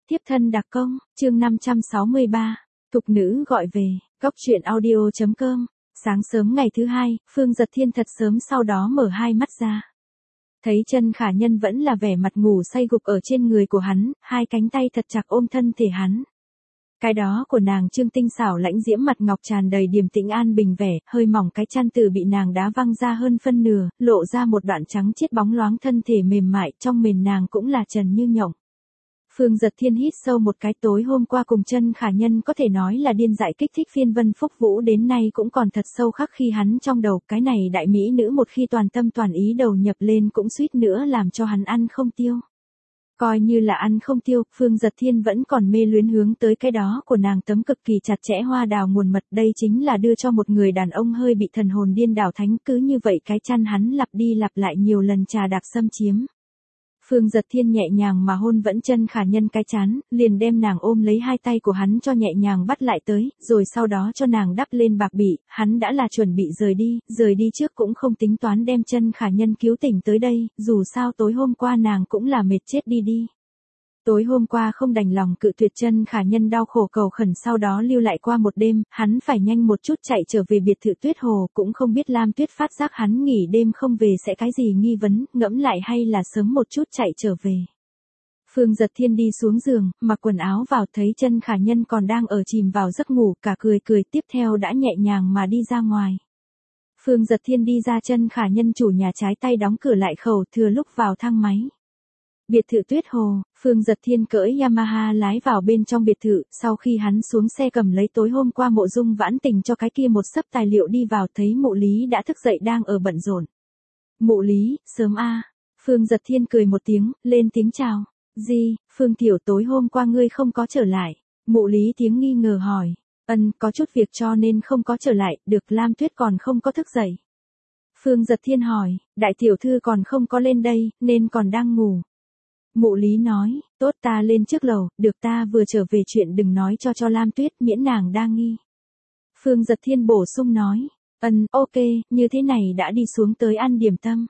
Tiếp thân đặc công, chương 563, thục nữ gọi về, góc truyện audio.com. Sáng sớm ngày thứ hai, Phương Dật Thiên thật sớm sau đó mở hai mắt ra. Thấy Chân Khả Nhân vẫn là vẻ mặt ngủ say gục ở trên người của hắn, hai cánh tay thật chặt ôm thân thể hắn. Cái đó của nàng trương tinh xảo lãnh diễm mặt ngọc tràn đầy điềm tĩnh an bình vẻ, hơi mỏng cái chăn từ bị nàng đá văng ra hơn phân nửa, lộ ra một đoạn trắng chiết bóng loáng thân thể mềm mại, trong mền nàng cũng là trần như nhộng. Phương Dật Thiên hít sâu một cái, tối hôm qua cùng Chân Khả Nhân có thể nói là điên dại kích thích phiên Vân Phúc Vũ đến nay cũng còn thật sâu khắc khi hắn trong đầu, cái này đại mỹ nữ một khi toàn tâm toàn ý đầu nhập lên cũng suýt nữa làm cho hắn ăn không tiêu. Coi như là ăn không tiêu, Phương Dật Thiên vẫn còn mê luyến hướng tới cái đó của nàng tấm cực kỳ chặt chẽ hoa đào nguồn mật, đây chính là đưa cho một người đàn ông hơi bị thần hồn điên đảo thánh, cứ như vậy cái chăn hắn lặp đi lặp lại nhiều lần trà đạp xâm chiếm. Phương Dật Thiên nhẹ nhàng mà hôn vẫn Chân Khả Nhân cái trán, liền đem nàng ôm lấy hai tay của hắn cho nhẹ nhàng bắt lại tới, rồi sau đó cho nàng đắp lên bạc bị, hắn đã là chuẩn bị rời đi trước cũng không tính toán đem Chân Khả Nhân cứu tỉnh tới đây, dù sao tối hôm qua nàng cũng là mệt chết đi. Tối hôm qua không đành lòng cự tuyệt Chân Khả Nhân đau khổ cầu khẩn, sau đó lưu lại qua một đêm, hắn phải nhanh một chút chạy trở về biệt thự Tuyết Hồ, cũng không biết Lam Tuyết phát giác hắn nghỉ đêm không về sẽ cái gì nghi vấn, ngẫm lại hay là sớm một chút chạy trở về. Phương Dật Thiên đi xuống giường, mặc quần áo vào, thấy Chân Khả Nhân còn đang ở chìm vào giấc ngủ, cả cười, tiếp theo đã nhẹ nhàng mà đi ra ngoài. Phương Dật Thiên đi ra, Chân Khả Nhân chủ nhà trái tay đóng cửa lại khẩu, thừa lúc vào thang máy. Biệt thự Tuyết Hồ, Phương Dật Thiên cưỡi Yamaha lái vào bên trong biệt thự, sau khi hắn xuống xe cầm lấy tối hôm qua Mộ Dung Vãn Tình cho cái kia một xấp tài liệu đi vào, thấy Mộ Lý đã thức dậy đang ở bận rộn. Mộ Lý, sớm a. Phương Dật Thiên cười một tiếng, lên tiếng chào. Gì, Phương tiểu, tối hôm qua ngươi không có trở lại. Mộ Lý tiếng nghi ngờ hỏi. Có chút việc cho nên không có trở lại, được, Lam Tuyết còn không có thức dậy. Phương Dật Thiên hỏi, đại tiểu thư còn không có lên đây, nên còn đang ngủ. Mộ Lý nói, tốt, ta lên trước lầu, được, ta vừa trở về, chuyện đừng nói cho Lam Tuyết, miễn nàng đa nghi. Phương Dật Thiên bổ sung nói, ok, như thế này đã đi xuống tới ăn điểm tâm.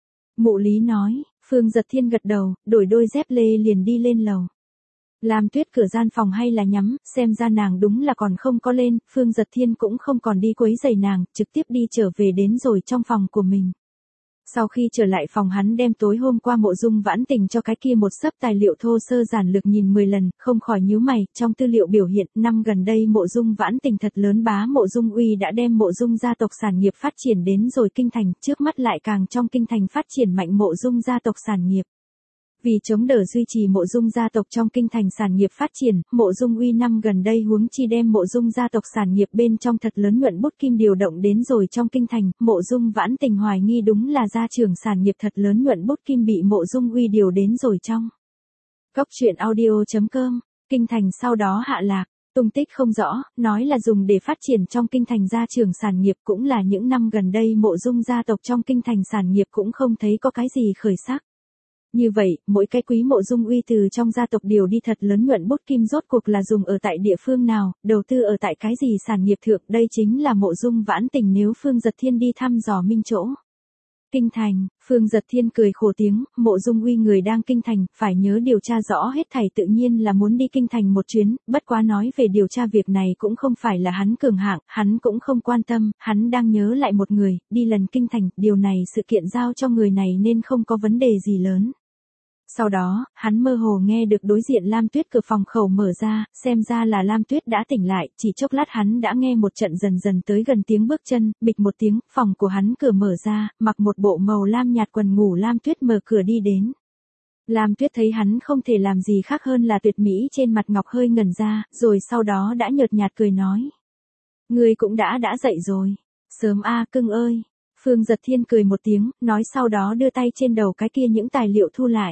Mộ Lý nói, Phương Dật Thiên gật đầu, đổi đôi dép lê liền đi lên lầu. Lam Tuyết cửa gian phòng hay là nhắm, xem ra nàng đúng là còn không có lên, Phương Dật Thiên cũng không còn đi quấy rầy nàng, trực tiếp đi trở về đến rồi trong phòng của mình. Sau khi trở lại phòng, hắn đem tối hôm qua Mộ Dung Vãn Tình cho cái kia một xấp tài liệu thô sơ giản lược nhìn 10 lần, không khỏi nhíu mày, trong tư liệu biểu hiện, năm gần đây Mộ Dung Vãn Tình thật lớn, bá Mộ Dung Uy đã đem Mộ Dung gia tộc sản nghiệp phát triển đến rồi kinh thành, trước mắt lại càng trong kinh thành phát triển mạnh Mộ Dung gia tộc sản nghiệp. Vì chống đỡ duy trì Mộ Dung gia tộc trong kinh thành sản nghiệp phát triển, Mộ Dung Uy năm gần đây huống chi đem Mộ Dung gia tộc sản nghiệp bên trong thật lớn nhuận bút kim điều động đến rồi trong kinh thành, Mộ Dung Vãn Tình hoài nghi đúng là gia trưởng sản nghiệp thật lớn nhuận bút kim bị Mộ Dung Uy điều đến rồi trong. Góc truyện audio.com, kinh thành sau đó hạ lạc, tung tích không rõ, nói là dùng để phát triển trong kinh thành gia trưởng sản nghiệp, cũng là những năm gần đây Mộ Dung gia tộc trong kinh thành sản nghiệp cũng không thấy có cái gì khởi sắc. Như vậy, mỗi cái quý Mộ Dung Uy từ trong gia tộc điều đi thật lớn nhuận bút kim rốt cuộc là dùng ở tại địa phương nào, đầu tư ở tại cái gì sản nghiệp thượng, đây chính là Mộ Dung Vãn Tình nếu Phương Dật Thiên đi thăm dò minh chỗ. Kinh thành, Phương Dật Thiên cười khổ tiếng, Mộ Dung Uy người đang kinh thành, phải nhớ điều tra rõ hết thảy, tự nhiên là muốn đi kinh thành một chuyến, bất quá nói về điều tra việc này cũng không phải là hắn cường hạng, hắn cũng không quan tâm, hắn đang nhớ lại một người, đi lần kinh thành, điều này sự kiện giao cho người này nên không có vấn đề gì lớn. Sau đó, hắn mơ hồ nghe được đối diện Lam Tuyết cửa phòng khẩu mở ra, xem ra là Lam Tuyết đã tỉnh lại, chỉ chốc lát hắn đã nghe một trận dần dần tới gần tiếng bước chân, bịch một tiếng, phòng của hắn cửa mở ra, mặc một bộ màu lam nhạt quần ngủ Lam Tuyết mở cửa đi đến. Lam Tuyết thấy hắn không thể làm gì khác hơn là tuyệt mỹ, trên mặt ngọc hơi ngẩn ra, rồi sau đó đã nhợt nhạt cười nói. Ngươi cũng đã dậy rồi. Sớm a, cưng ơi. Phương Dật Thiên cười một tiếng, nói sau đó đưa tay trên đầu cái kia những tài liệu thu lại.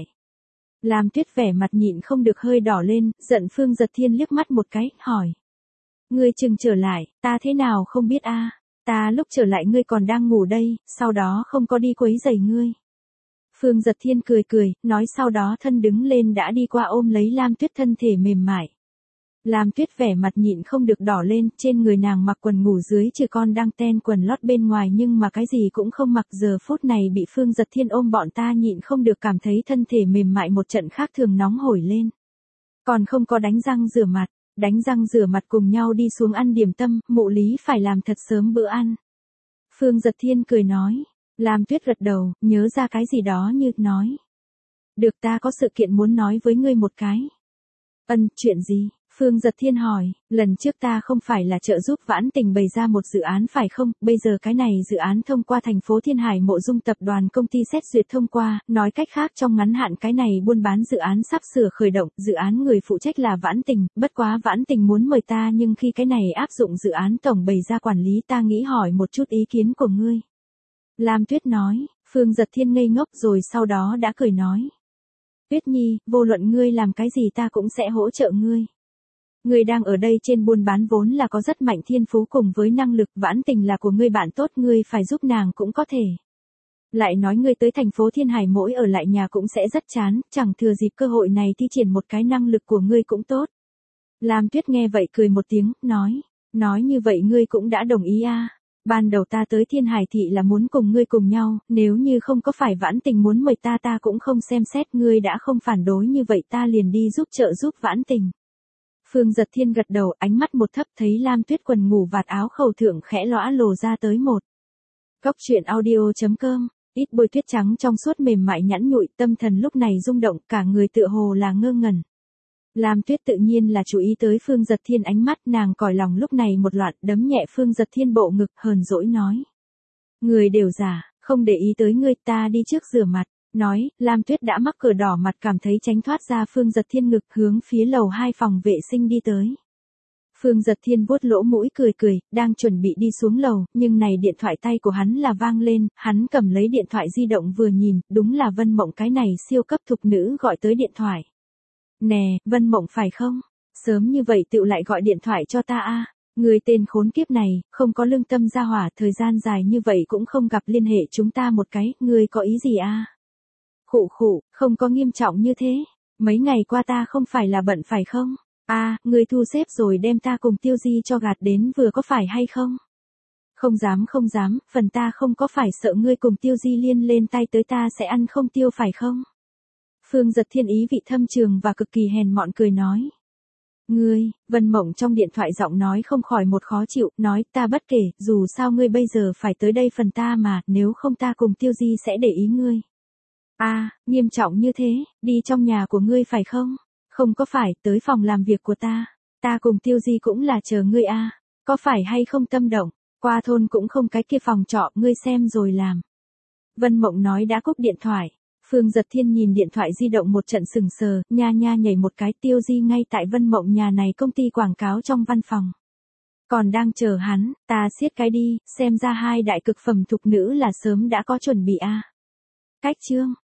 Lam Tuyết vẻ mặt nhịn không được hơi đỏ lên, giận Phương Dật Thiên liếc mắt một cái, hỏi. Ngươi chừng trở lại, ta thế nào không biết a? Ta lúc trở lại ngươi còn đang ngủ đây, sau đó không có đi quấy rầy ngươi. Phương Dật Thiên cười, nói sau đó thân đứng lên đã đi qua ôm lấy Lam Tuyết thân thể mềm mại. Lam Tuyết vẻ mặt nhịn không được đỏ lên, trên người nàng mặc quần ngủ dưới trừ con đang ten quần lót bên ngoài nhưng mà cái gì cũng không mặc, giờ phút này bị Phương Dật Thiên ôm bọn ta nhịn không được cảm thấy thân thể mềm mại một trận khác thường nóng hổi lên. Còn không có đánh răng rửa mặt cùng nhau đi xuống ăn điểm tâm, mụ Lý phải làm thật sớm bữa ăn. Phương Giật Thiên cười nói, Lam Tuyết gật đầu, nhớ ra cái gì đó như nói. Được, ta có sự kiện muốn nói với ngươi một cái. Chuyện gì? Phương Giật Thiên hỏi, lần trước ta không phải là trợ giúp Vãn Tình bày ra một dự án phải không, bây giờ cái này dự án thông qua thành phố Thiên Hải Mộ Dung tập đoàn công ty xét duyệt thông qua, nói cách khác trong ngắn hạn cái này buôn bán dự án sắp sửa khởi động, dự án người phụ trách là Vãn Tình, bất quá Vãn Tình muốn mời ta nhưng khi cái này áp dụng dự án tổng bày ra quản lý ta nghĩ hỏi một chút ý kiến của ngươi. Lam Tuyết nói, Phương Giật Thiên ngây ngốc rồi sau đó đã cười nói. Tuyết Nhi, vô luận ngươi làm cái gì ta cũng sẽ hỗ trợ ngươi. Ngươi đang ở đây trên buôn bán vốn là có rất mạnh thiên phú cùng với năng lực, Vãn Tình là của ngươi bạn tốt, ngươi phải giúp nàng cũng có thể. Lại nói ngươi tới thành phố Thiên Hải mỗi ở lại nhà cũng sẽ rất chán, chẳng thừa dịp cơ hội này thi triển một cái năng lực của ngươi cũng tốt. Lam Tuyết nghe vậy cười một tiếng, nói như vậy ngươi cũng đã đồng ý à. Ban đầu ta tới Thiên Hải thị là muốn cùng ngươi cùng nhau, nếu như không có phải Vãn Tình muốn mời ta cũng không xem xét, ngươi đã không phản đối như vậy ta liền đi trợ giúp Vãn Tình. Phương Giật Thiên gật đầu, ánh mắt một thấp thấy Lam Tuyết quần ngủ vạt áo khẩu thượng khẽ lõa lồ ra tới một. Góc truyện audio.com, ít bôi tuyết trắng trong suốt mềm mại nhẵn nhụi, tâm thần lúc này rung động, cả người tựa hồ là ngơ ngẩn. Lam Tuyết tự nhiên là chú ý tới Phương Giật Thiên ánh mắt, nàng còi lòng lúc này một loạt đấm nhẹ Phương Giật Thiên bộ ngực, hờn dỗi nói. Người đều giả, không để ý tới ngươi, ta đi trước rửa mặt. Nói, Lam Tuyết đã mắc cờ đỏ mặt cảm thấy tránh thoát ra Phương Giật Thiên ngực hướng phía lầu 2 phòng vệ sinh đi tới. Phương Giật Thiên vuốt lỗ mũi cười, đang chuẩn bị đi xuống lầu, nhưng này điện thoại tay của hắn là vang lên, hắn cầm lấy điện thoại di động vừa nhìn, đúng là Vân Mộng cái này siêu cấp thục nữ gọi tới điện thoại. Nè, Vân Mộng phải không? Sớm như vậy tựu lại gọi điện thoại cho ta a. Người tên khốn kiếp này, không có lương tâm ra hỏa, thời gian dài như vậy cũng không gặp liên hệ chúng ta một cái, ngươi có ý gì a? Khụ, không có nghiêm trọng như thế. Mấy ngày qua ta không phải là bận phải không? Ngươi thu xếp rồi đem ta cùng Tiêu Di cho gạt đến vừa có phải hay không? Không dám, phần ta không có phải sợ ngươi cùng Tiêu Di liên lên tay tới ta sẽ ăn không tiêu phải không? Phương Giật Thiên ý vị thâm trường và cực kỳ hèn mọn cười nói. Ngươi, Vân Mộng trong điện thoại giọng nói không khỏi một khó chịu, nói ta bất kể, dù sao ngươi bây giờ phải tới đây phần ta mà, nếu không ta cùng Tiêu Di sẽ để ý ngươi. Nghiêm trọng như thế, đi trong nhà của ngươi phải không? Không có phải, tới phòng làm việc của ta cùng Tiêu Di cũng là chờ ngươi có phải hay không tâm động, qua thôn cũng không cái kia phòng trọ, ngươi xem rồi làm. Vân Mộng nói đã cúp điện thoại, Phương Giật Thiên nhìn điện thoại di động một trận sừng sờ, nha nhảy một cái, Tiêu Di ngay tại Vân Mộng nhà này công ty quảng cáo trong văn phòng. Còn đang chờ hắn, ta siết cái đi, xem ra hai đại cực phẩm thục nữ là sớm đã có chuẩn bị Cách chương